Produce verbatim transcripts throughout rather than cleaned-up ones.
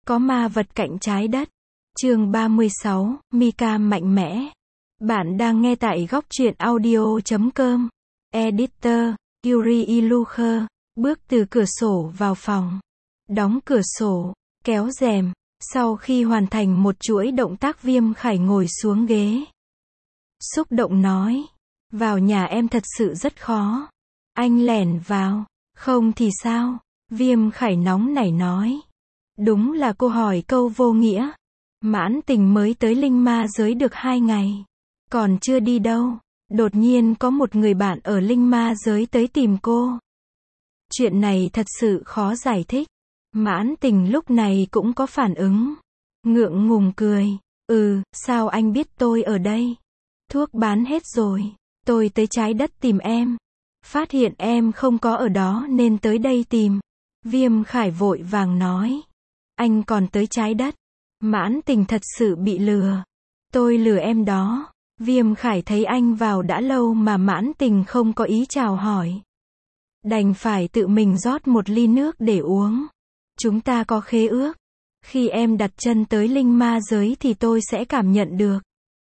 Có ma vật cạnh trái đất. Chương ba mươi sáu, Mika mạnh mẽ. Bạn đang nghe tại góc truyện audio chấm com. Editor, Yuri Ilucher. Bước từ cửa sổ vào phòng. Đóng cửa sổ, kéo rèm. Sau khi hoàn thành một chuỗi động tác, Viêm Khải ngồi xuống ghế. Xúc động nói. Vào nhà em thật sự rất khó. Anh lẻn vào. Không thì sao? Viêm Khải nóng nảy nói. Đúng là cô hỏi câu vô nghĩa. Mãn Tình mới tới linh ma giới được hai ngày. Còn chưa đi đâu. Đột nhiên có một người bạn ở linh ma giới tới tìm cô. Chuyện này thật sự khó giải thích. Mãn Tình lúc này cũng có phản ứng. Ngượng ngùng cười. Ừ, sao anh biết tôi ở đây? Thuốc bán hết rồi. Tôi tới trái đất tìm em. Phát hiện em không có ở đó nên tới đây tìm. Viêm Khải vội vàng nói. Anh còn tới trái đất. Mãn Tình thật sự bị lừa. Tôi lừa em đó. Viêm Khải thấy anh vào đã lâu mà Mãn Tình không có ý chào hỏi. Đành phải tự mình rót một ly nước để uống. Chúng ta có khế ước. Khi em đặt chân tới linh ma giới thì tôi sẽ cảm nhận được.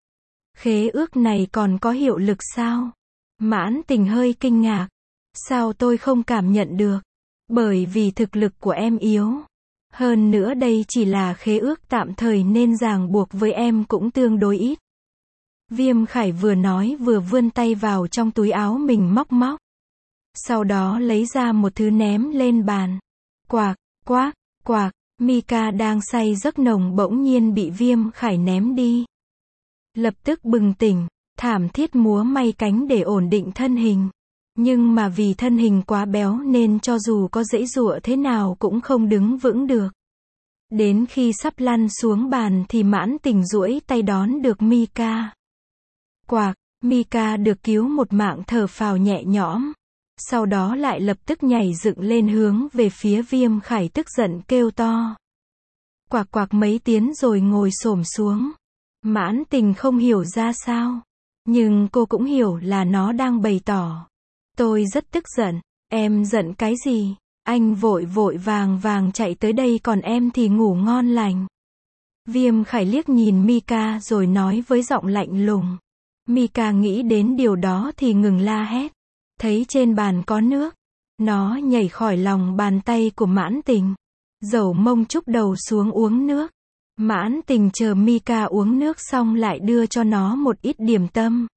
Khế ước này còn có hiệu lực sao? Mãn Tình hơi kinh ngạc. Sao tôi không cảm nhận được? Bởi vì thực lực của em yếu. Hơn nữa đây chỉ là khế ước tạm thời nên ràng buộc với em cũng tương đối ít. Viêm Khải vừa nói vừa vươn tay vào trong túi áo mình móc móc. Sau đó lấy ra một thứ ném lên bàn. Quạc, quác, quạc, Mika đang say giấc nồng bỗng nhiên bị Viêm Khải ném đi. Lập tức bừng tỉnh, thảm thiết múa may cánh để ổn định thân hình. Nhưng mà vì thân hình quá béo nên cho dù có giãy giụa thế nào cũng không đứng vững được. Đến khi sắp lăn xuống bàn thì Mãn Tình duỗi tay đón được Mika. Quạc, Mika được cứu một mạng thở phào nhẹ nhõm. Sau đó lại lập tức nhảy dựng lên hướng về phía Viêm Khải tức giận kêu to. Quạc quạc mấy tiếng rồi ngồi xổm xuống. Mãn Tình không hiểu ra sao. Nhưng cô cũng hiểu là nó đang bày tỏ. Tôi rất tức giận. Em giận cái gì? Anh vội vội vàng vàng chạy tới đây còn em thì ngủ ngon lành. Viêm Khải liếc nhìn Mika rồi nói với giọng lạnh lùng. Mika nghĩ đến điều đó thì ngừng la hét. Thấy trên bàn có nước. Nó nhảy khỏi lòng bàn tay của Mãn Tình. Dẩu mông chúc đầu xuống uống nước. Mãn Tình chờ Mika uống nước xong lại đưa cho nó một ít điểm tâm.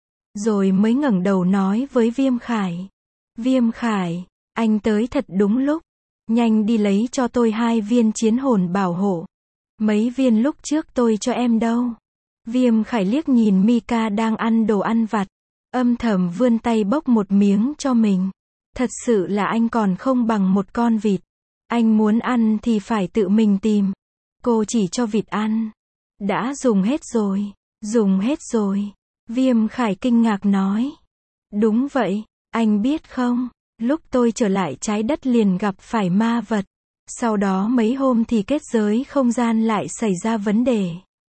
Rồi mới ngẩng đầu nói với Viêm Khải. Viêm Khải, anh tới thật đúng lúc. Nhanh đi lấy cho tôi hai viên chiến hồn bảo hộ. Mấy viên lúc trước tôi cho em đâu. Viêm Khải liếc nhìn Mika đang ăn đồ ăn vặt. Âm thầm vươn tay bốc một miếng cho mình. Thật sự là anh còn không bằng một con vịt. Anh muốn ăn thì phải tự mình tìm. Cô chỉ cho vịt ăn. Đã dùng hết rồi. Dùng hết rồi. Viêm Khải kinh ngạc nói. Đúng vậy, anh biết không, lúc tôi trở lại trái đất liền gặp phải ma vật. Sau đó mấy hôm thì kết giới không gian lại xảy ra vấn đề.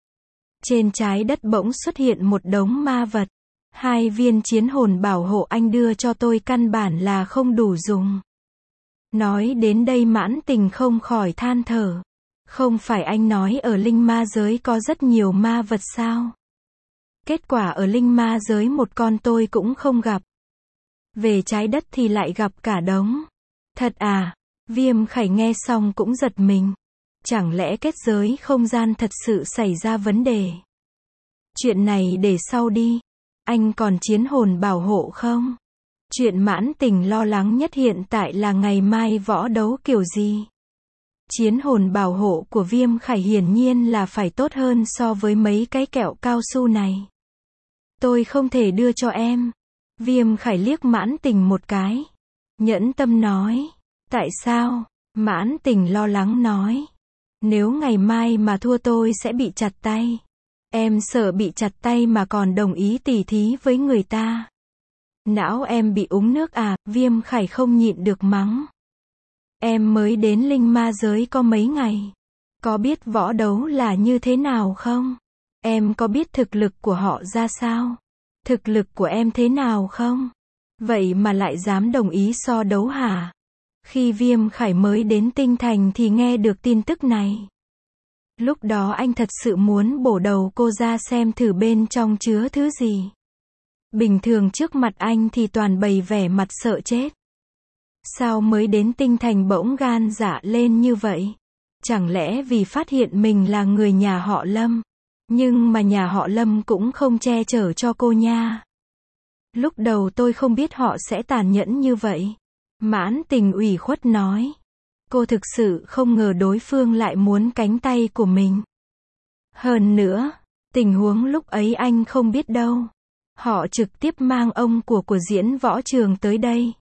Trên trái đất bỗng xuất hiện một đống ma vật. Hai viên chiến hồn bảo hộ anh đưa cho tôi căn bản là không đủ dùng. Nói đến đây Mãn Tình không khỏi than thở. Không phải anh nói ở linh ma giới có rất nhiều ma vật sao? Kết quả ở linh ma giới một con tôi cũng không gặp. Về trái đất thì lại gặp cả đống. Thật à? Viêm Khải nghe xong cũng giật mình. Chẳng lẽ kết giới không gian thật sự xảy ra vấn đề? Chuyện này để sau đi. Anh còn chiến hồn bảo hộ không? Chuyện Mãn Tình lo lắng nhất hiện tại là ngày mai võ đấu kiểu gì? Chiến hồn bảo hộ của Viêm Khải hiển nhiên là phải tốt hơn so với mấy cái kẹo cao su này. Tôi không thể đưa cho em. Viêm Khải liếc Mãn Tình một cái. Nhẫn tâm nói. Tại sao? Mãn Tình lo lắng nói. Nếu ngày mai mà thua tôi sẽ bị chặt tay. Em sợ bị chặt tay mà còn đồng ý tỉ thí với người ta. Não em bị úng nước à? Viêm Khải không nhịn được mắng. Em mới đến linh ma giới có mấy ngày. Có biết võ đấu là như thế nào không? Em có biết thực lực của họ ra sao? Thực lực của em thế nào không? Vậy mà lại dám đồng ý so đấu hả? Khi Viêm Khải mới đến Tinh Thành thì nghe được tin tức này. Lúc đó anh thật sự muốn bổ đầu cô ra xem thử bên trong chứa thứ gì. Bình thường trước mặt anh thì toàn bày vẻ mặt sợ chết. Sao mới đến Tinh Thành bỗng gan dạ lên như vậy? Chẳng lẽ vì phát hiện mình là người nhà họ Lâm? Nhưng mà nhà họ Lâm cũng không che chở cho cô nha. Lúc đầu tôi không biết họ sẽ tàn nhẫn như vậy. Mãn Tình ủy khuất nói. Cô thực sự không ngờ đối phương lại muốn cánh tay của mình. Hơn nữa, tình huống lúc ấy anh không biết đâu. Họ trực tiếp mang ông của của diễn võ trường tới đây.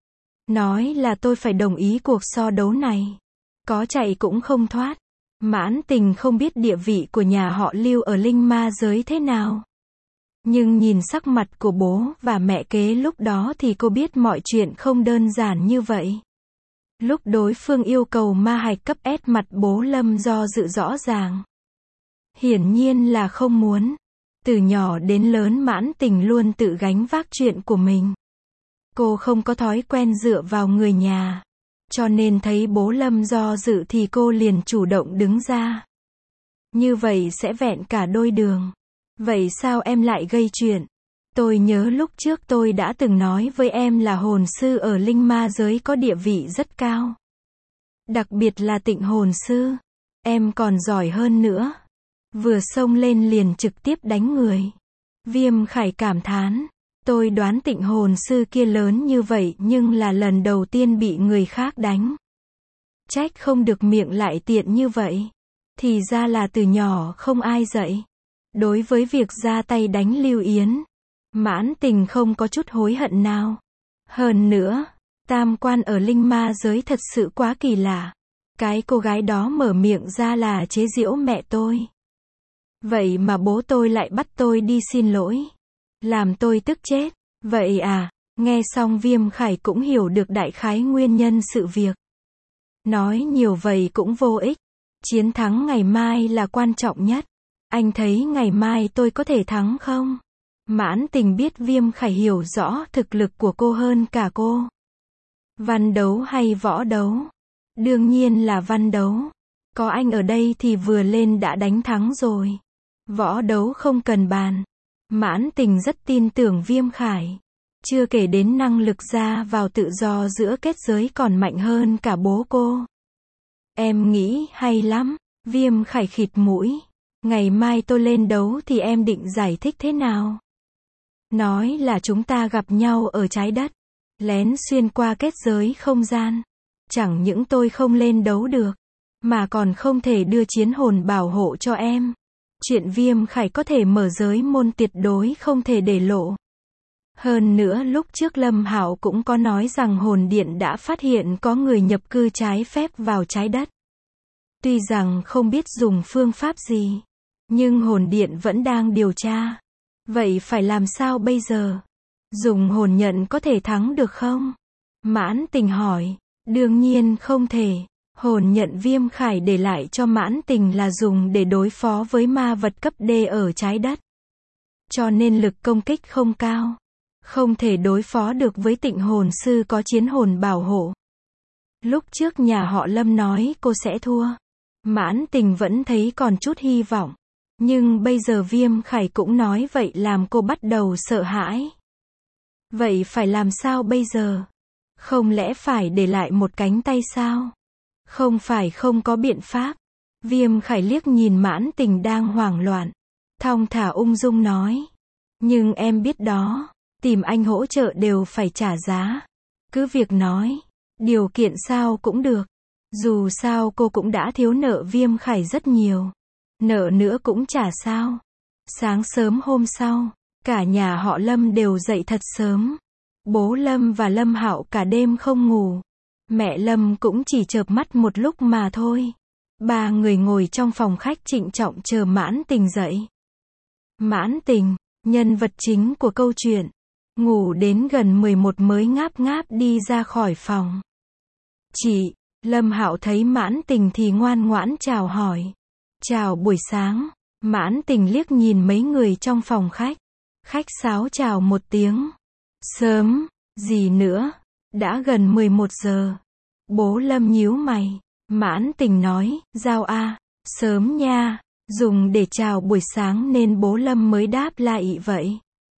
Nói là tôi phải đồng ý cuộc so đấu này. Có chạy cũng không thoát. Mãn Tình không biết địa vị của nhà họ Lưu ở linh ma giới thế nào. Nhưng nhìn sắc mặt của bố và mẹ kế lúc đó thì cô biết mọi chuyện không đơn giản như vậy. Lúc đối phương yêu cầu ma hạch cấp S, mặt bố Lâm do dự rõ ràng. Hiển nhiên là không muốn. Từ nhỏ đến lớn Mãn Tình luôn tự gánh vác chuyện của mình. Cô không có thói quen dựa vào người nhà. Cho nên thấy bố Lâm do dự thì cô liền chủ động đứng ra. Như vậy sẽ vẹn cả đôi đường. Vậy sao em lại gây chuyện? Tôi nhớ lúc trước tôi đã từng nói với em là hồn sư ở linh ma giới có địa vị rất cao. Đặc biệt là Tịnh hồn sư. Em còn giỏi hơn nữa. Vừa xông lên liền trực tiếp đánh người. Viêm Khải cảm thán. Tôi đoán Tịnh hồn sư kia lớn như vậy nhưng là lần đầu tiên bị người khác đánh. Trách không được miệng lại tiện như vậy. Thì ra là từ nhỏ không ai dạy. Đối với việc ra tay đánh Lưu Yến, Mãn Tình không có chút hối hận nào. Hơn nữa, tam quan ở linh ma giới thật sự quá kỳ lạ. Cái cô gái đó mở miệng ra là chế giễu mẹ tôi. Vậy mà bố tôi lại bắt tôi đi xin lỗi. Làm tôi tức chết. Vậy à, nghe xong Viêm Khải cũng hiểu được đại khái nguyên nhân sự việc. Nói nhiều vậy cũng vô ích. Chiến thắng ngày mai là quan trọng nhất. Anh thấy ngày mai tôi có thể thắng không? Mãn Tình biết Viêm Khải hiểu rõ thực lực của cô hơn cả cô. Văn đấu hay võ đấu? Đương nhiên là văn đấu. Có anh ở đây thì vừa lên đã đánh thắng rồi. Võ đấu không cần bàn. Mãn Tình rất tin tưởng Viêm Khải. Chưa kể đến năng lực ra vào tự do giữa kết giới còn mạnh hơn cả bố cô. Em nghĩ hay lắm. Viêm Khải khịt mũi. Ngày mai tôi lên đấu thì em định giải thích thế nào? Nói là chúng ta gặp nhau ở trái đất. Lén xuyên qua kết giới không gian. Chẳng những tôi không lên đấu được. Mà còn không thể đưa chiến hồn bảo hộ cho em. Chuyện Viêm Khải có thể mở giới môn tuyệt đối không thể để lộ. Hơn nữa lúc trước Lâm Hạo cũng có nói rằng hồn điện đã phát hiện có người nhập cư trái phép vào trái đất. Tuy rằng không biết dùng phương pháp gì. Nhưng hồn điện vẫn đang điều tra. Vậy phải làm sao bây giờ? Dùng hồn nhận có thể thắng được không? Mãn Tình hỏi. Đương nhiên không thể. Hồn nhận Viêm Khải để lại cho Mãn Tình là dùng để đối phó với ma vật cấp D ở trái đất. Cho nên lực công kích không cao. Không thể đối phó được với Tịnh hồn sư có chiến hồn bảo hộ. Lúc trước nhà họ Lâm nói cô sẽ thua. Mãn Tình vẫn thấy còn chút hy vọng. Nhưng bây giờ Viêm Khải cũng nói vậy làm cô bắt đầu sợ hãi. Vậy phải làm sao bây giờ? Không lẽ phải để lại một cánh tay sao? Không phải không có biện pháp. Viêm Khải liếc nhìn Mãn Tình đang hoảng loạn. Thong thả ung dung nói. Nhưng em biết đó, tìm anh hỗ trợ đều phải trả giá. Cứ việc nói, điều kiện sao cũng được. Dù sao cô cũng đã thiếu nợ Viêm Khải rất nhiều. Nợ nữa cũng trả sao. Sáng sớm hôm sau, cả nhà họ Lâm đều dậy thật sớm. Bố Lâm và Lâm Hạo cả đêm không ngủ. Mẹ Lâm cũng chỉ chợp mắt một lúc mà thôi. Ba người ngồi trong phòng khách trịnh trọng chờ Mãn Tình dậy. Mãn Tình, nhân vật chính của câu chuyện, ngủ đến gần mười một mới ngáp ngáp đi ra khỏi phòng. Chị, Lâm Hạo thấy Mãn Tình thì ngoan ngoãn chào hỏi. Chào buổi sáng. Mãn Tình liếc nhìn mấy người trong phòng khách. Khách sáo chào một tiếng. Sớm, gì nữa? Đã gần mười một giờ. Bố Lâm nhíu mày. Mãn Tình nói, Giao a, Sớm nha, dùng để chào buổi sáng nên bố Lâm mới đáp lại vậy.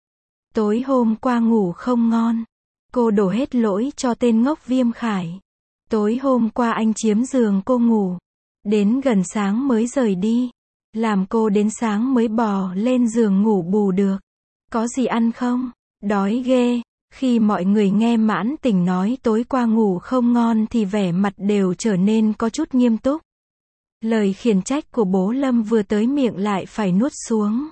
Tối hôm qua ngủ không ngon. Cô đổ hết lỗi cho tên ngốc Viêm Khải. Tối hôm qua anh chiếm giường cô ngủ. Đến gần sáng mới rời đi. Làm cô đến sáng mới bò lên giường ngủ bù được. Có gì ăn không? Đói ghê. Khi mọi người nghe Mãn Tình nói tối qua ngủ không ngon thì vẻ mặt đều trở nên có chút nghiêm túc. Lời khiển trách của bố Lâm vừa tới miệng lại phải nuốt xuống.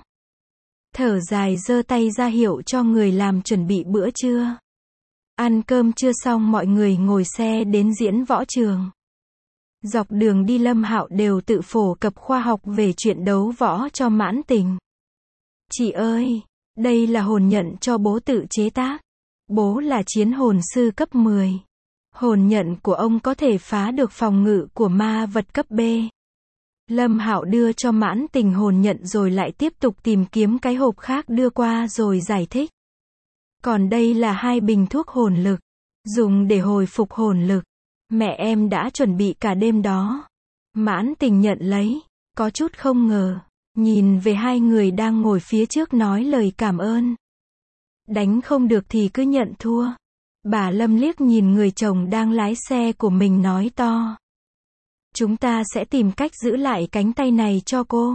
Thở dài giơ tay ra hiệu cho người làm chuẩn bị bữa trưa. Ăn cơm trưa xong mọi người ngồi xe đến diễn võ trường. Dọc đường đi Lâm Hạo đều tự phổ cập khoa học về chuyện đấu võ cho Mãn Tình. Chị ơi, đây là hồn nhận cho bố tự chế tác. Bố là chiến hồn sư cấp mười. Hồn nhận của ông có thể phá được phòng ngự của ma vật cấp B. Lâm Hạo đưa cho Mãn Tình hồn nhận rồi lại tiếp tục tìm kiếm cái hộp khác đưa qua rồi giải thích. Còn đây là hai bình thuốc hồn lực, dùng để hồi phục hồn lực. Mẹ em đã chuẩn bị cả đêm đó. Mãn Tình nhận lấy, có chút không ngờ, nhìn về hai người đang ngồi phía trước nói lời cảm ơn. Đánh không được thì cứ nhận thua. Bà Lâm liếc nhìn người chồng đang lái xe của mình nói to. Chúng ta sẽ tìm cách giữ lại cánh tay này cho cô.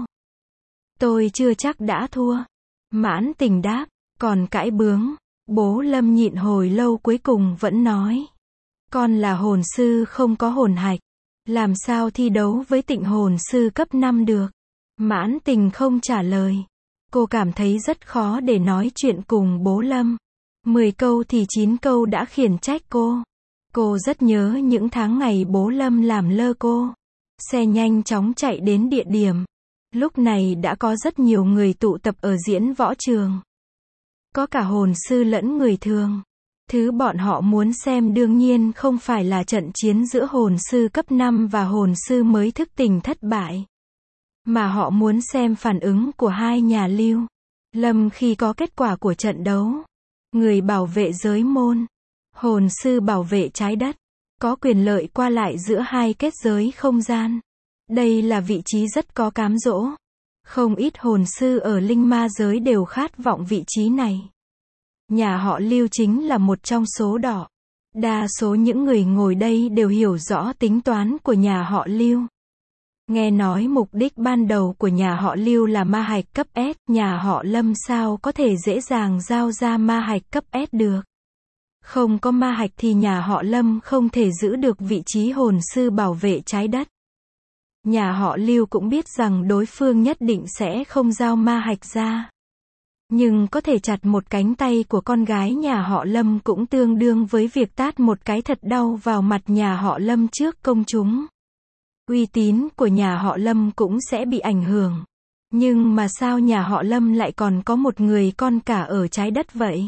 Tôi chưa chắc đã thua. Mãn Tình đáp, còn cãi bướng. Bố Lâm nhịn hồi lâu cuối cùng vẫn nói. Con là hồn sư không có hồn hạch. Làm sao thi đấu với Tịnh hồn sư cấp năm được? Mãn Tình không trả lời. Cô cảm thấy rất khó để nói chuyện cùng bố Lâm. Mười câu thì chín câu đã khiển trách cô. Cô rất nhớ những tháng ngày bố Lâm làm lơ cô. Xe nhanh chóng chạy đến địa điểm. Lúc này đã có rất nhiều người tụ tập ở diễn võ trường. Có cả hồn sư lẫn người thường. Thứ bọn họ muốn xem đương nhiên không phải là trận chiến giữa hồn sư cấp năm và hồn sư mới thức tỉnh thất bại. Mà họ muốn xem phản ứng của hai nhà Lưu, Lâm khi có kết quả của trận đấu. Người bảo vệ giới môn, hồn sư bảo vệ trái đất, có quyền lợi qua lại giữa hai kết giới không gian. Đây là vị trí rất có cám dỗ. Không ít hồn sư ở linh ma giới đều khát vọng vị trí này. Nhà họ Lưu chính là một trong số đó. Đa số những người ngồi đây đều hiểu rõ tính toán của nhà họ Lưu. Nghe nói mục đích ban đầu của nhà họ Lưu là ma hạch cấp S, nhà họ Lâm sao có thể dễ dàng giao ra ma hạch cấp S được. Không có ma hạch thì nhà họ Lâm không thể giữ được vị trí hồn sư bảo vệ trái đất. Nhà họ Lưu cũng biết rằng đối phương nhất định sẽ không giao ma hạch ra. Nhưng có thể chặt một cánh tay của con gái nhà họ Lâm cũng tương đương với việc tát một cái thật đau vào mặt nhà họ Lâm trước công chúng. Uy tín của nhà họ Lâm cũng sẽ bị ảnh hưởng. Nhưng mà sao nhà họ Lâm lại còn có một người con cả ở trái đất vậy?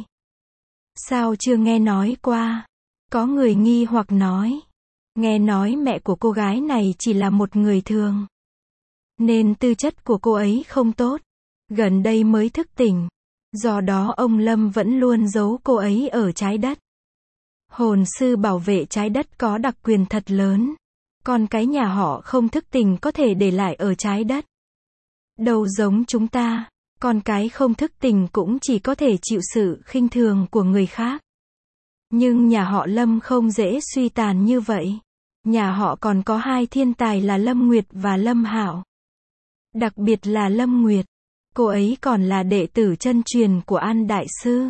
Sao chưa nghe nói qua? Có người nghi hoặc nói. Nghe nói mẹ của cô gái này chỉ là một người thường. Nên tư chất của cô ấy không tốt. Gần đây mới thức tỉnh. Do đó ông Lâm vẫn luôn giấu cô ấy ở trái đất. Hồn sư bảo vệ trái đất có đặc quyền thật lớn. Còn cái nhà họ không thức tỉnh có thể để lại ở trái đất. Đâu giống chúng ta, con cái không thức tỉnh cũng chỉ có thể chịu sự khinh thường của người khác. Nhưng nhà họ Lâm không dễ suy tàn như vậy. Nhà họ còn có hai thiên tài là Lâm Nguyệt và Lâm Hạo. Đặc biệt là Lâm Nguyệt. Cô ấy còn là đệ tử chân truyền của An Đại Sư.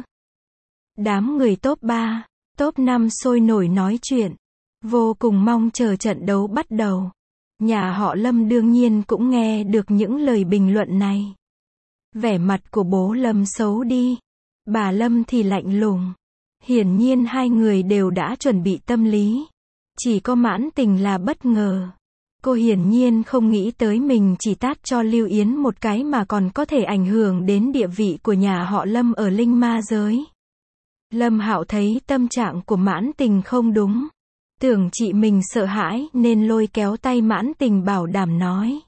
Đám người top ba, top năm sôi nổi nói chuyện. Vô cùng mong chờ trận đấu bắt đầu. Nhà họ Lâm đương nhiên cũng nghe được những lời bình luận này. Vẻ mặt của bố Lâm xấu đi. Bà Lâm thì lạnh lùng. Hiển nhiên hai người đều đã chuẩn bị tâm lý. Chỉ có Mãn Tình là bất ngờ. Cô hiển nhiên không nghĩ tới mình chỉ tát cho Lưu Yến một cái mà còn có thể ảnh hưởng đến địa vị của nhà họ Lâm ở linh ma giới. Lâm Hạo thấy tâm trạng của Mãn Tình không đúng. Tưởng chị mình sợ hãi nên lôi kéo tay Mãn Tình bảo đảm nói.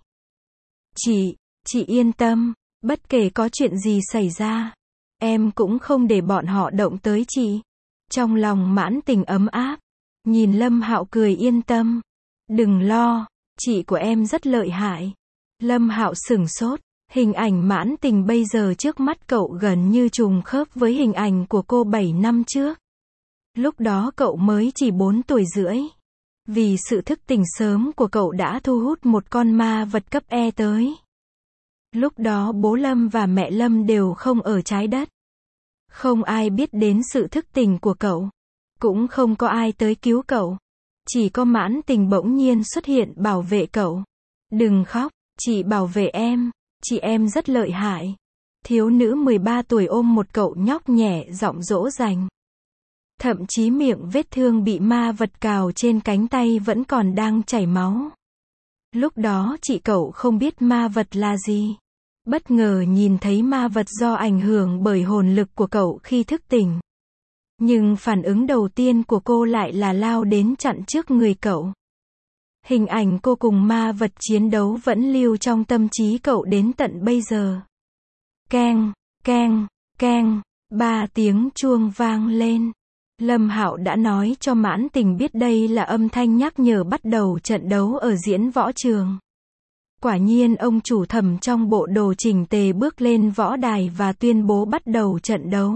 Chị, chị yên tâm, bất kể có chuyện gì xảy ra, em cũng không để bọn họ động tới chị. Trong lòng Mãn Tình ấm áp, nhìn Lâm Hạo cười yên tâm. Đừng lo, chị của em rất lợi hại. Lâm Hạo sửng sốt, hình ảnh Mãn Tình bây giờ trước mắt cậu gần như trùng khớp với hình ảnh của cô bảy năm trước. Lúc đó cậu mới chỉ bốn tuổi rưỡi. Vì sự thức tỉnh sớm của cậu đã thu hút một con ma vật cấp E tới. Lúc đó bố Lâm và mẹ Lâm đều không ở trái đất. Không ai biết đến sự thức tỉnh của cậu. Cũng không có ai tới cứu cậu. Chỉ có Mãn Tình bỗng nhiên xuất hiện bảo vệ cậu. Đừng khóc, chị bảo vệ em, chị em rất lợi hại. Thiếu nữ mười ba tuổi ôm một cậu nhóc nhẹ giọng dỗ dành. Thậm chí miệng vết thương bị ma vật cào trên cánh tay vẫn còn đang chảy máu. Lúc đó chị cậu không biết ma vật là gì. Bất ngờ nhìn thấy ma vật do ảnh hưởng bởi hồn lực của cậu khi thức tỉnh. Nhưng phản ứng đầu tiên của cô lại là lao đến chặn trước người cậu. Hình ảnh cô cùng ma vật chiến đấu vẫn lưu trong tâm trí cậu đến tận bây giờ. Keng, keng, keng, ba tiếng chuông vang lên. Lâm Hạo đã nói cho Mãn Tình biết đây là âm thanh nhắc nhở bắt đầu trận đấu ở diễn võ trường. Quả nhiên ông chủ thẩm trong bộ đồ chỉnh tề bước lên võ đài và tuyên bố bắt đầu trận đấu.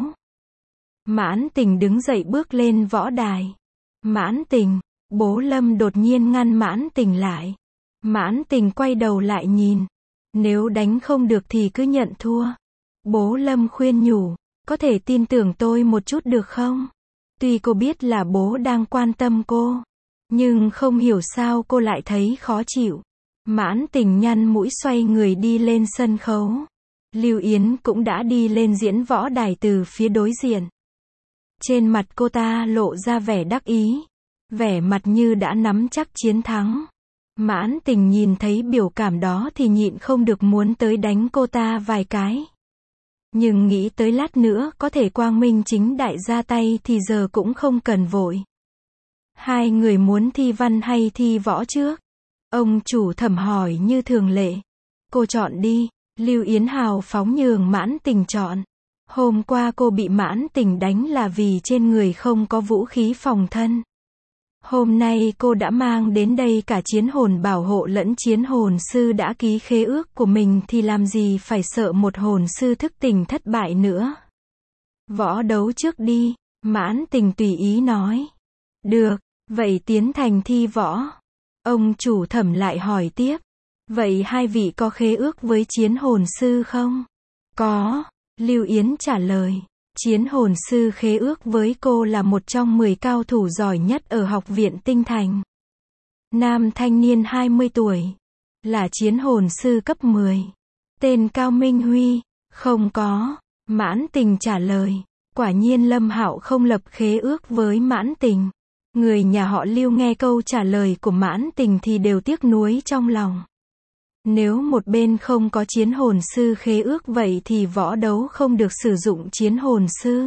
Mãn Tình đứng dậy bước lên võ đài. Mãn Tình, bố Lâm đột nhiên ngăn Mãn Tình lại. Mãn Tình quay đầu lại nhìn. Nếu đánh không được thì cứ nhận thua. Bố Lâm khuyên nhủ, có thể tin tưởng tôi một chút được không? Tuy cô biết là bố đang quan tâm cô, nhưng không hiểu sao cô lại thấy khó chịu. Mãn Tình nhăn mũi xoay người đi lên sân khấu. Lưu Yến cũng đã đi lên diễn võ đài từ phía đối diện. Trên mặt cô ta lộ ra vẻ đắc ý, vẻ mặt như đã nắm chắc chiến thắng. Mãn Tình nhìn thấy biểu cảm đó thì nhịn không được muốn tới đánh cô ta vài cái. Nhưng nghĩ tới lát nữa có thể quang minh chính đại ra tay thì giờ cũng không cần vội. Hai người muốn thi văn hay thi võ trước? Ông chủ thẩm hỏi như thường lệ. Cô chọn đi. Lưu Yến hào phóng nhường Mãn Tình chọn. Hôm qua cô bị Mãn Tình đánh là vì trên người không có vũ khí phòng thân. Hôm nay cô đã mang đến đây cả chiến hồn bảo hộ lẫn chiến hồn sư đã ký khế ước của mình thì làm gì phải sợ một hồn sư thức tỉnh thất bại nữa. Võ đấu trước đi, Mãn Tình tùy ý nói. Được, vậy tiến thành thi võ. Ông chủ thẩm lại hỏi tiếp. Vậy hai vị có khế ước với chiến hồn sư không? Có, Lưu Yến trả lời. Chiến hồn sư khế ước với cô là một trong mười cao thủ giỏi nhất ở học viện Tinh Thành. Nam thanh niên hai mươi tuổi. Là chiến hồn sư cấp mười. Tên Cao Minh Huy. Không có. Mãn Tình trả lời. Quả nhiên Lâm Hạo không lập khế ước với Mãn Tình. Người nhà họ Lưu nghe câu trả lời của Mãn Tình thì đều tiếc nuối trong lòng. Nếu một bên không có chiến hồn sư khế ước vậy thì võ đấu không được sử dụng chiến hồn sư.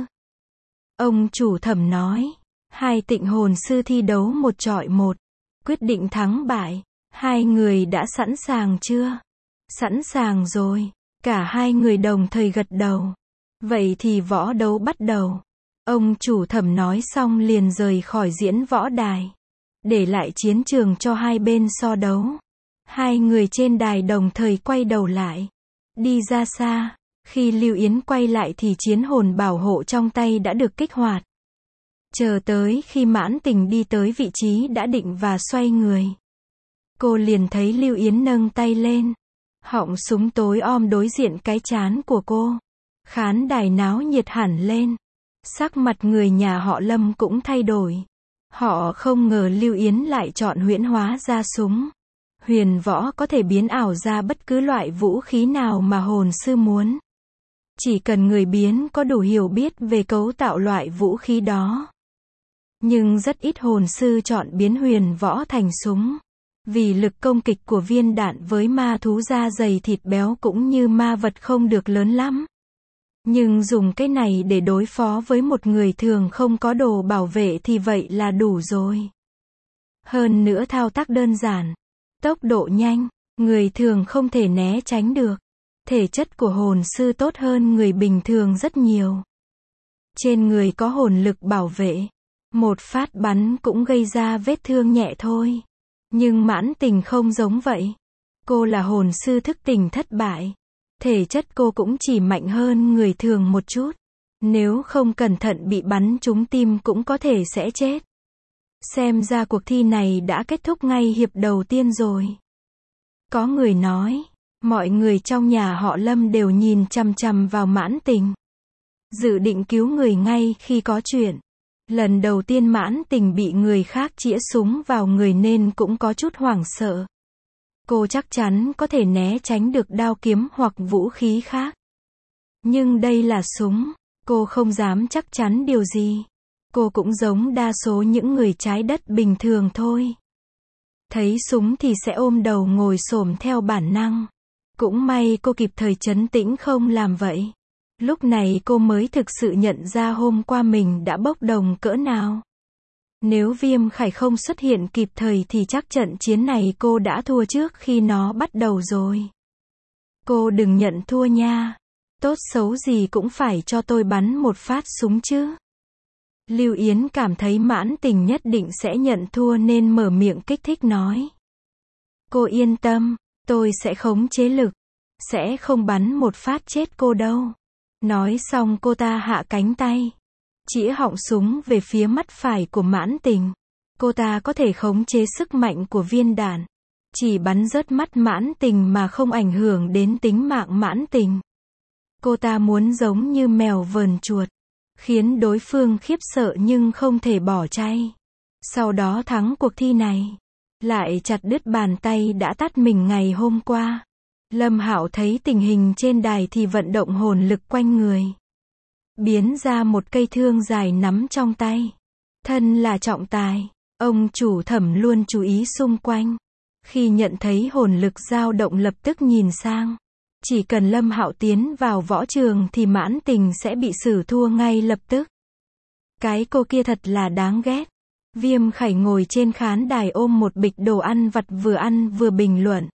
Ông chủ thẩm nói, hai tịnh hồn sư thi đấu một chọi một, quyết định thắng bại. Hai người đã sẵn sàng chưa? Sẵn sàng rồi. Cả hai người đồng thời gật đầu. Vậy thì võ đấu bắt đầu. Ông chủ thẩm nói xong liền rời khỏi diễn võ đài, để lại chiến trường cho hai bên so đấu. Hai người trên đài đồng thời quay đầu lại, đi ra xa. Khi Lưu Yến quay lại thì chiến hồn bảo hộ trong tay đã được kích hoạt. Chờ tới khi Mãn Tình đi tới vị trí đã định và xoay người, cô liền thấy Lưu Yến nâng tay lên. Họng súng tối om đối diện cái trán của cô. Khán đài náo nhiệt hẳn lên. Sắc mặt người nhà họ Lâm cũng thay đổi. Họ không ngờ Lưu Yến lại chọn huyễn hóa ra súng. Huyền võ có thể biến ảo ra bất cứ loại vũ khí nào mà hồn sư muốn. Chỉ cần người biến có đủ hiểu biết về cấu tạo loại vũ khí đó. Nhưng rất ít hồn sư chọn biến huyền võ thành súng. Vì lực công kích của viên đạn với ma thú da dày thịt béo cũng như ma vật không được lớn lắm. Nhưng dùng cái này để đối phó với một người thường không có đồ bảo vệ thì vậy là đủ rồi. Hơn nữa thao tác đơn giản, tốc độ nhanh, người thường không thể né tránh được. Thể chất của hồn sư tốt hơn người bình thường rất nhiều. Trên người có hồn lực bảo vệ, một phát bắn cũng gây ra vết thương nhẹ thôi. Nhưng Mãn Tình không giống vậy. Cô là hồn sư thức tỉnh thất bại. Thể chất cô cũng chỉ mạnh hơn người thường một chút. Nếu không cẩn thận bị bắn trúng tim cũng có thể sẽ chết. Xem ra cuộc thi này đã kết thúc ngay hiệp đầu tiên rồi. Có người nói, mọi người trong nhà họ Lâm đều nhìn chằm chằm vào Mãn Tình. Dự định cứu người ngay khi có chuyện. Lần đầu tiên Mãn Tình bị người khác chĩa súng vào người nên cũng có chút hoảng sợ. Cô chắc chắn có thể né tránh được đao kiếm hoặc vũ khí khác. Nhưng đây là súng, cô không dám chắc chắn điều gì. Cô cũng giống đa số những người trái đất bình thường thôi. Thấy súng thì sẽ ôm đầu ngồi xổm theo bản năng. Cũng may cô kịp thời trấn tĩnh không làm vậy. Lúc này cô mới thực sự nhận ra hôm qua mình đã bốc đồng cỡ nào. Nếu Viêm Khải không xuất hiện kịp thời thì chắc trận chiến này cô đã thua trước khi nó bắt đầu rồi. Cô đừng nhận thua nha. Tốt xấu gì cũng phải cho tôi bắn một phát súng chứ. Lưu Yến cảm thấy Mãn Tình nhất định sẽ nhận thua nên mở miệng kích thích nói. Cô yên tâm, tôi sẽ khống chế lực. Sẽ không bắn một phát chết cô đâu. Nói xong cô ta hạ cánh tay. Chĩa họng súng về phía mắt phải của Mãn Tình. Cô ta có thể khống chế sức mạnh của viên đạn. Chỉ bắn rớt mắt Mãn Tình mà không ảnh hưởng đến tính mạng Mãn Tình. Cô ta muốn giống như mèo vờn chuột. Khiến đối phương khiếp sợ nhưng không thể bỏ chay. Sau đó thắng cuộc thi này. Lại chặt đứt bàn tay đã tát mình ngày hôm qua. Lâm Hạo thấy tình hình trên đài thì vận động hồn lực quanh người. Biến ra một cây thương dài nắm trong tay. Thân là trọng tài. Ông chủ Thẩm luôn chú ý xung quanh. Khi nhận thấy hồn lực dao động lập tức nhìn sang. Chỉ cần Lâm Hạo tiến vào võ trường thì Mãn Tình sẽ bị xử thua ngay lập tức. Cái cô kia thật là đáng ghét. Viêm Khải ngồi trên khán đài ôm một bịch đồ ăn vặt vừa ăn vừa bình luận.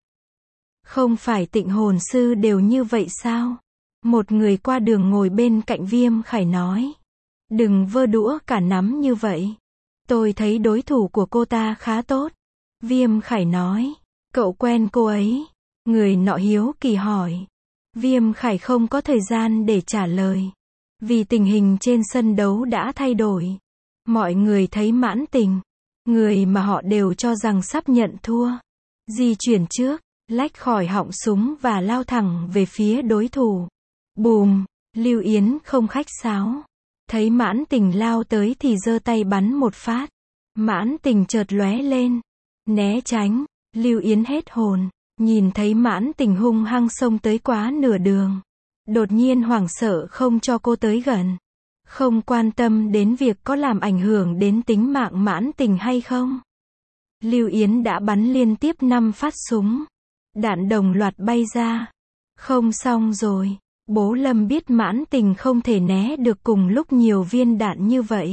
Không phải Tịnh hồn sư đều như vậy sao? Một người qua đường ngồi bên cạnh Viêm Khải nói. Đừng vơ đũa cả nắm như vậy. Tôi thấy đối thủ của cô ta khá tốt. Viêm Khải nói. Cậu quen cô ấy? Người nọ hiếu kỳ hỏi. Viêm Khải không có thời gian để trả lời. Vì tình hình trên sân đấu đã thay đổi. Mọi người thấy Mãn Tình. Người mà họ đều cho rằng sắp nhận thua. Di chuyển trước, lách khỏi họng súng và lao thẳng về phía đối thủ. Bùm, Lưu Yến không khách sáo. Thấy Mãn Tình lao tới thì giơ tay bắn một phát. Mãn Tình chợt lóe lên. Né tránh, Lưu Yến hết hồn. Nhìn thấy Mãn Tình hung hăng xông tới quá nửa đường. Đột nhiên hoảng sợ không cho cô tới gần. Không quan tâm đến việc có làm ảnh hưởng đến tính mạng Mãn Tình hay không. Lưu Yến đã bắn liên tiếp năm phát súng. Đạn đồng loạt bay ra. Không xong rồi. Bố Lâm biết Mãn Tình không thể né được cùng lúc nhiều viên đạn như vậy.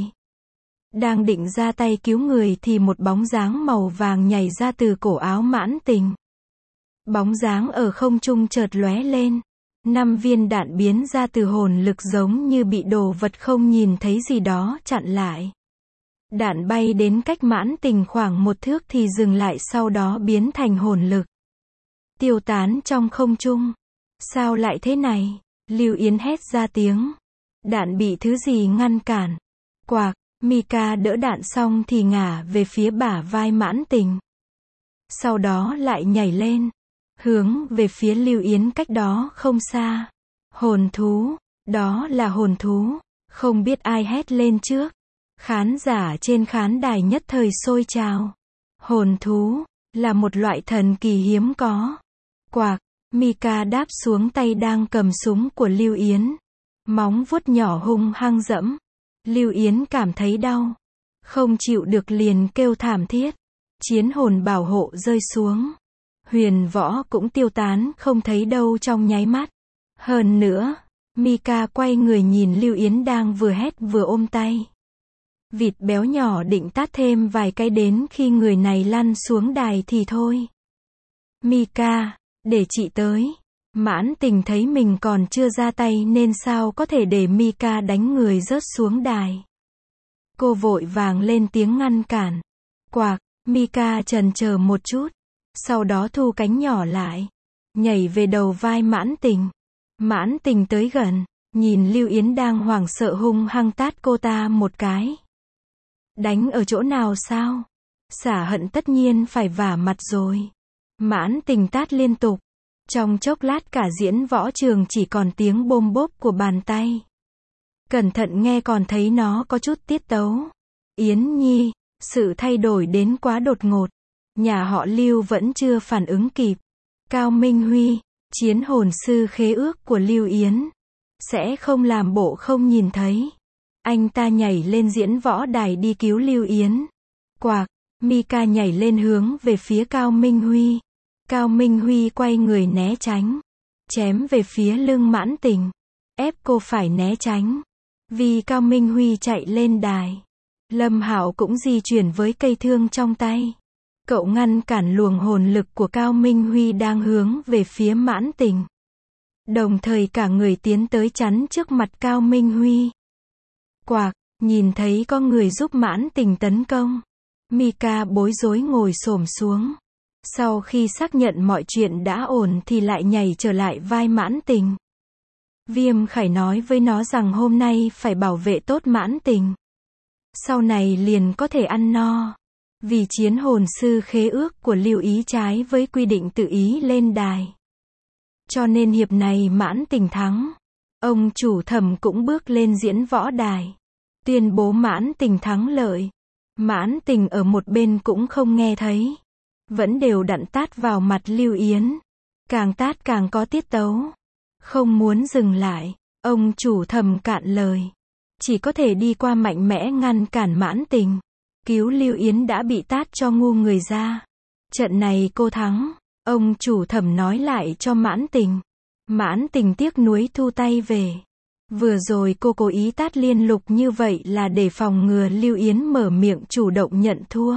Đang định ra tay cứu người thì một bóng dáng màu vàng nhảy ra từ cổ áo Mãn Tình. Bóng dáng ở không trung chợt lóe lên. Năm viên đạn biến ra từ hồn lực giống như bị đồ vật không nhìn thấy gì đó chặn lại. Đạn bay đến cách Mãn Tình khoảng một thước thì dừng lại sau đó biến thành hồn lực. Tiêu tán trong không trung. Sao lại thế này? Lưu Yến hét ra tiếng. Đạn bị thứ gì ngăn cản. Quạc, Mika đỡ đạn xong thì ngả về phía bả vai Mãn Tình. Sau đó lại nhảy lên. Hướng về phía Lưu Yến cách đó không xa. Hồn thú, đó là hồn thú. Không biết ai hét lên trước. Khán giả trên khán đài nhất thời sôi trào. Hồn thú, là một loại thần kỳ hiếm có. Quạc, Mika đáp xuống tay đang cầm súng của Lưu Yến. Móng vuốt nhỏ hung hăng dẫm. Lưu Yến cảm thấy đau. Không chịu được liền kêu thảm thiết. Chiến hồn bảo hộ rơi xuống. Huyền võ cũng tiêu tán không thấy đâu trong nháy mắt. Hơn nữa, Mika quay người nhìn Lưu Yến đang vừa hét vừa ôm tay. Vịt béo nhỏ định tát thêm vài cái đến khi người này lăn xuống đài thì thôi. Mika, để chị tới. Mãn Tình thấy mình còn chưa ra tay nên sao có thể để Mika đánh người rớt xuống đài. Cô vội vàng lên tiếng ngăn cản. Quạc, Mika chần chờ một chút. Sau đó thu cánh nhỏ lại, nhảy về đầu vai Mãn Tình. Mãn Tình tới gần, nhìn Lưu Yến đang hoảng sợ hung hăng tát cô ta một cái. Đánh ở chỗ nào sao? Xả Hận tất nhiên phải vả mặt rồi. Mãn Tình tát liên tục. Trong chốc lát cả diễn võ trường chỉ còn tiếng bôm bốp của bàn tay. Cẩn thận nghe còn thấy nó có chút tiết tấu. Yến Nhi, sự thay đổi đến quá đột ngột. Nhà họ Lưu vẫn chưa phản ứng kịp. Cao Minh Huy, chiến hồn sư khế ước của Lưu Yến, sẽ không làm bộ không nhìn thấy. Anh ta nhảy lên diễn võ đài đi cứu Lưu Yến. Quạc, Mika nhảy lên hướng về phía Cao Minh Huy. Cao Minh Huy quay người né tránh, chém về phía lưng Mãn Tình, ép cô phải né tránh. Vì Cao Minh Huy chạy lên đài, Lâm Hạo cũng di chuyển với cây thương trong tay. Cậu ngăn cản luồng hồn lực của Cao Minh Huy đang hướng về phía Mãn Tình. Đồng thời cả người tiến tới chắn trước mặt Cao Minh Huy. Quạc, nhìn thấy có người giúp Mãn Tình tấn công. Mika bối rối ngồi xổm xuống. Sau khi xác nhận mọi chuyện đã ổn thì lại nhảy trở lại vai Mãn Tình. Viêm Khải nói với nó rằng hôm nay phải bảo vệ tốt Mãn Tình. Sau này liền có thể ăn no. Vì chiến hồn sư khế ước của Lưu Ý trái với quy định tự ý lên đài. Cho nên hiệp này Mãn Tình thắng. Ông chủ Thẩm cũng bước lên diễn võ đài, tuyên bố Mãn Tình thắng lợi. Mãn Tình ở một bên cũng không nghe thấy, vẫn đều đặn tát vào mặt Lưu Yến. Càng tát càng có tiết tấu. Không muốn dừng lại, ông chủ Thẩm cạn lời. Chỉ có thể đi qua mạnh mẽ ngăn cản Mãn Tình. Cứu Lưu Yến đã bị tát cho ngu người ra. Trận này cô thắng. Ông chủ Thẩm nói lại cho Mãn Tình. Mãn Tình tiếc nuối thu tay về. Vừa rồi cô cố ý tát liên lục như vậy là để phòng ngừa Lưu Yến mở miệng chủ động nhận thua.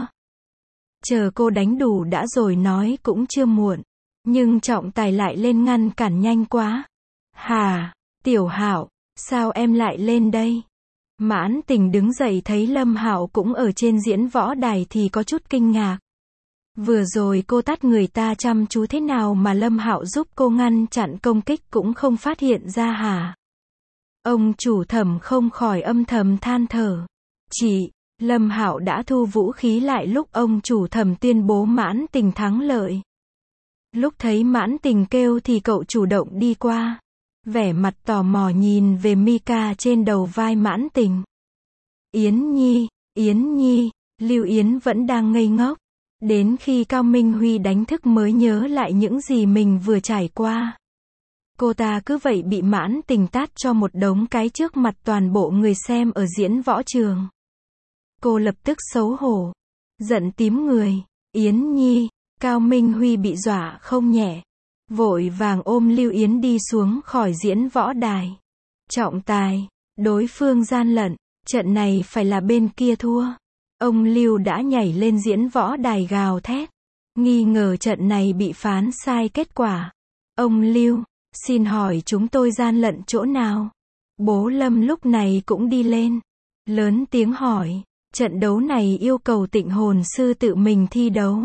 Chờ cô đánh đủ đã rồi nói cũng chưa muộn. Nhưng trọng tài lại lên ngăn cản nhanh quá. Hà, Tiểu Hạo, sao em lại lên đây? Mãn Tình đứng dậy thấy Lâm Hạo cũng ở trên diễn võ đài thì có chút kinh ngạc. Vừa rồi cô tát người ta chăm chú thế nào mà Lâm Hạo giúp cô ngăn chặn công kích cũng không phát hiện ra hả? Ông chủ Thẩm không khỏi âm thầm than thở. Chị, Lâm Hạo đã thu vũ khí lại lúc ông chủ Thẩm tuyên bố Mãn Tình thắng lợi. Lúc thấy Mãn Tình kêu thì cậu chủ động đi qua. Vẻ mặt tò mò nhìn về Mika trên đầu vai Mãn Tình. Yến Nhi, Yến Nhi, Lưu Yến vẫn đang ngây ngốc. Đến khi Cao Minh Huy đánh thức mới nhớ lại những gì mình vừa trải qua. Cô ta cứ vậy bị Mãn Tình tát cho một đống cái trước mặt toàn bộ người xem ở diễn võ trường. Cô lập tức xấu hổ, giận tím người. Yến Nhi, Cao Minh Huy bị dọa không nhẹ. Vội vàng ôm Lưu Yến đi xuống khỏi diễn võ đài. Trọng tài, đối phương gian lận, trận này phải là bên kia thua. Ông Lưu đã nhảy lên diễn võ đài gào thét. Nghi ngờ trận này bị phán sai kết quả. Ông Lưu, xin hỏi chúng tôi gian lận chỗ nào? Bố Lâm lúc này cũng đi lên. Lớn tiếng hỏi, trận đấu này yêu cầu Tịnh hồn sư tự mình thi đấu.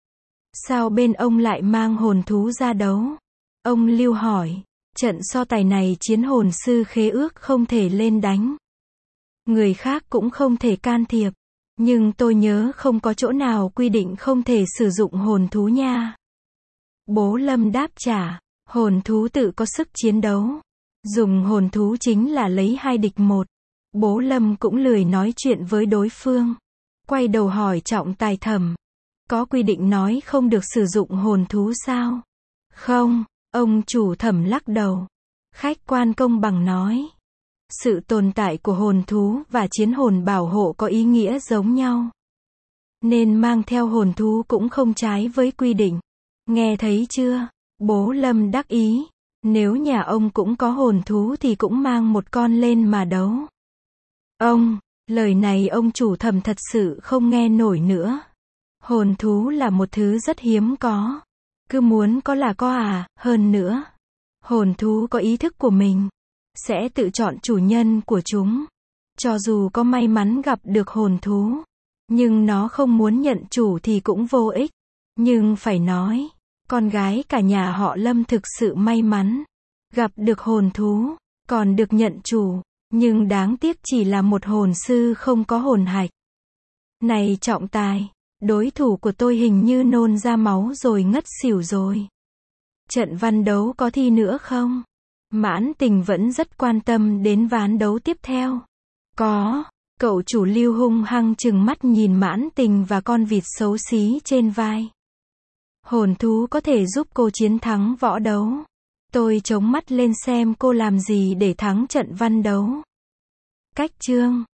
Sao bên ông lại mang hồn thú ra đấu? Ông Lưu hỏi, trận so tài này chiến hồn sư khế ước không thể lên đánh. Người khác cũng không thể can thiệp. Nhưng tôi nhớ không có chỗ nào quy định không thể sử dụng hồn thú nha. Bố Lâm đáp trả, hồn thú tự có sức chiến đấu. Dùng hồn thú chính là lấy hai địch một. Bố Lâm cũng lười nói chuyện với đối phương. Quay đầu hỏi trọng tài Thẩm. Có quy định nói không được sử dụng hồn thú sao? Không, ông chủ Thẩm lắc đầu. Khách quan công bằng nói. Sự tồn tại của hồn thú và chiến hồn bảo hộ có ý nghĩa giống nhau. Nên mang theo hồn thú cũng không trái với quy định. Nghe thấy chưa? Bố Lâm đắc ý. Nếu nhà ông cũng có hồn thú thì cũng mang một con lên mà đấu. Ông, lời này ông chủ Thẩm thật sự không nghe nổi nữa. Hồn thú là một thứ rất hiếm có. Cứ muốn có là có à, hơn nữa. Hồn thú có ý thức của mình. Sẽ tự chọn chủ nhân của chúng. Cho dù có may mắn gặp được hồn thú. Nhưng nó không muốn nhận chủ thì cũng vô ích. Nhưng phải nói, con gái cả nhà họ Lâm thực sự may mắn. Gặp được hồn thú, còn được nhận chủ. Nhưng đáng tiếc chỉ là một hồn sư không có hồn hạch. Này trọng tài, đối thủ của tôi hình như nôn ra máu rồi ngất xỉu rồi. Trận văn đấu có thi nữa không? Mãn Tình vẫn rất quan tâm đến ván đấu tiếp theo. Có, cậu chủ Lưu hung hăng trừng mắt nhìn Mãn Tình và con vịt xấu xí trên vai. Hồn thú có thể giúp cô chiến thắng võ đấu. Tôi chống mắt lên xem cô làm gì để thắng trận văn đấu. Cách chương